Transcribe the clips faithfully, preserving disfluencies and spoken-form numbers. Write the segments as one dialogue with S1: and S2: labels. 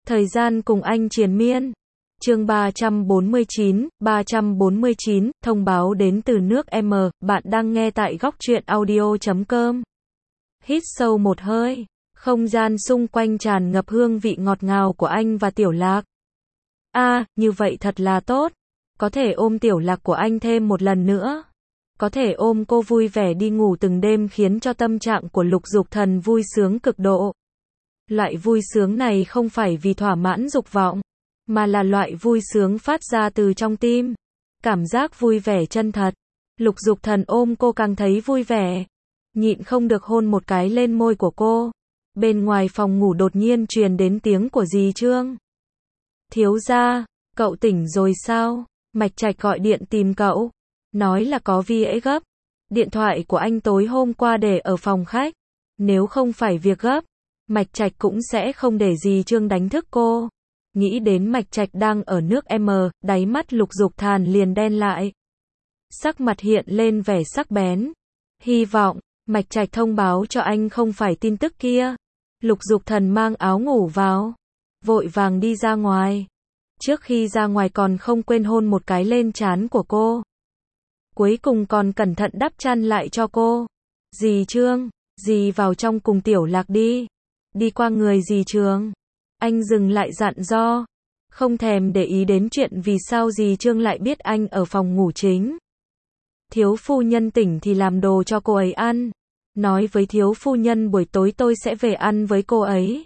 S1: Thời gian cùng anh triền miên. Chương ba trăm bốn mươi chín, ba trăm bốn mươi chín, thông báo đến từ nước M, bạn đang nghe tại góc truyện audio chấm com. Hít sâu một hơi, không gian xung quanh tràn ngập hương vị ngọt ngào của anh và Tiểu Lạc. A, à, như vậy thật là tốt. Có thể ôm Tiểu Lạc của anh thêm một lần nữa. Có thể ôm cô vui vẻ đi ngủ từng đêm khiến cho tâm trạng của Lục Dục Thần vui sướng cực độ. Loại vui sướng này không phải vì thỏa mãn dục vọng, mà là loại vui sướng phát ra từ trong tim. Cảm giác vui vẻ chân thật. Lục Dục Thần ôm cô càng thấy vui vẻ. Nhịn không được hôn một cái lên môi của cô. Bên ngoài phòng ngủ đột nhiên truyền đến tiếng của dì Trương. Thiếu gia, cậu tỉnh rồi sao? Mạch Trạch gọi điện tìm cậu. Nói là có việc gấp. Điện thoại của anh tối hôm qua để ở phòng khách. Nếu không phải việc gấp, Mạch Trạch cũng sẽ không để dì Trương đánh thức cô. Nghĩ đến Mạch Trạch đang ở nước M, đáy mắt Lục Dục Thần liền đen lại. Sắc mặt hiện lên vẻ sắc bén. Hy vọng, Mạch Trạch thông báo cho anh không phải tin tức kia. Lục Dục Thần mang áo ngủ vào. Vội vàng đi ra ngoài. Trước khi ra ngoài còn không quên hôn một cái lên trán của cô. Cuối cùng còn cẩn thận đắp chăn lại cho cô. Dì Trương, dì vào trong cùng Tiểu Lạc đi. Đi qua người dì Trương. Anh dừng lại dặn dò. Không thèm để ý đến chuyện vì sao dì Trương lại biết anh ở phòng ngủ chính. Thiếu phu nhân tỉnh thì làm đồ cho cô ấy ăn. Nói với thiếu phu nhân buổi tối tôi sẽ về ăn với cô ấy.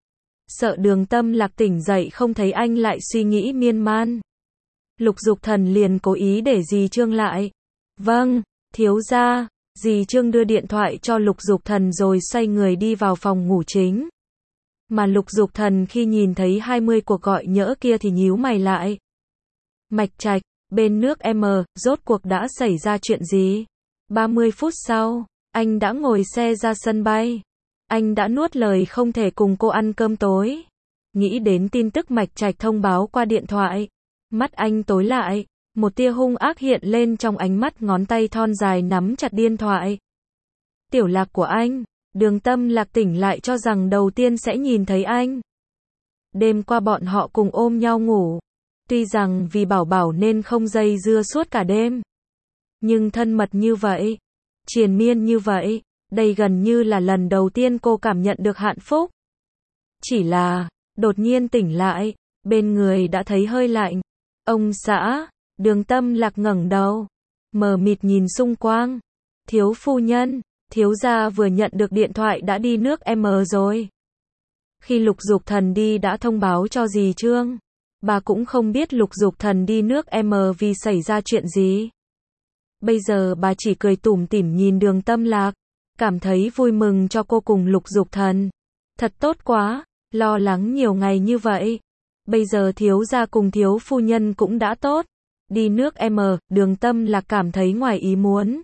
S1: Sợ Đường Tâm Lạc tỉnh dậy không thấy anh lại suy nghĩ miên man. Lục Dục Thần liền cố ý để dì Trương lại. Vâng, thiếu gia. Dì Trương đưa điện thoại cho Lục Dục Thần rồi xoay người đi vào phòng ngủ chính. Mà Lục Dục Thần khi nhìn thấy hai mươi cuộc gọi nhỡ kia thì nhíu mày lại. Mạch Trạch, bên nước M, rốt cuộc đã xảy ra chuyện gì? ba mươi phút sau, anh đã ngồi xe ra sân bay. Anh đã nuốt lời không thể cùng cô ăn cơm tối. Nghĩ đến tin tức Mạch Trạch thông báo qua điện thoại. Mắt anh tối lại. Một tia hung ác hiện lên trong ánh mắt, ngón tay thon dài nắm chặt điện thoại. Tiểu Lạc của anh. Đường Tâm Lạc tỉnh lại cho rằng đầu tiên sẽ nhìn thấy anh. Đêm qua bọn họ cùng ôm nhau ngủ. Tuy rằng vì bảo bảo nên không dây dưa suốt cả đêm. Nhưng thân mật như vậy, triền miên như vậy, đây gần như là lần đầu tiên cô cảm nhận được hạnh phúc. Chỉ là, đột nhiên tỉnh lại, bên người đã thấy hơi lạnh. Ông xã, Đường Tâm Lạc ngẩng đầu, mờ mịt nhìn xung quanh. Thiếu phu nhân, thiếu gia vừa nhận được điện thoại đã đi nước M rồi. Khi Lục Dục Thần đi đã thông báo cho dì Trương. Bà cũng không biết Lục Dục Thần đi nước M vì xảy ra chuyện gì. Bây giờ bà chỉ cười tủm tỉm nhìn Đường Tâm Lạc. Cảm thấy vui mừng cho cô cùng Lục Dục Thần. Thật tốt quá, lo lắng nhiều ngày như vậy. Bây giờ thiếu gia cùng thiếu phu nhân cũng đã tốt. Đi nước M, Đường Tâm Lạc cảm thấy ngoài ý muốn.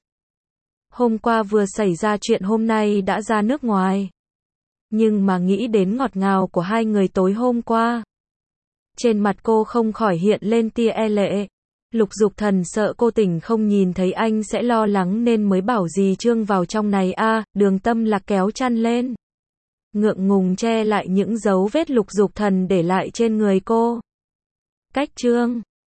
S1: Hôm qua vừa xảy ra chuyện hôm nay đã ra nước ngoài. Nhưng mà nghĩ đến ngọt ngào của hai người tối hôm qua. Trên mặt cô không khỏi hiện lên tia e lệ. Lục Dục Thần sợ cô tỉnh không nhìn thấy anh sẽ lo lắng nên mới bảo dì Trương vào trong này a. À, Đường Tâm Lạc kéo chăn lên. Ngượng ngùng che lại những dấu vết Lục Dục Thần để lại trên người cô. Cách Trương.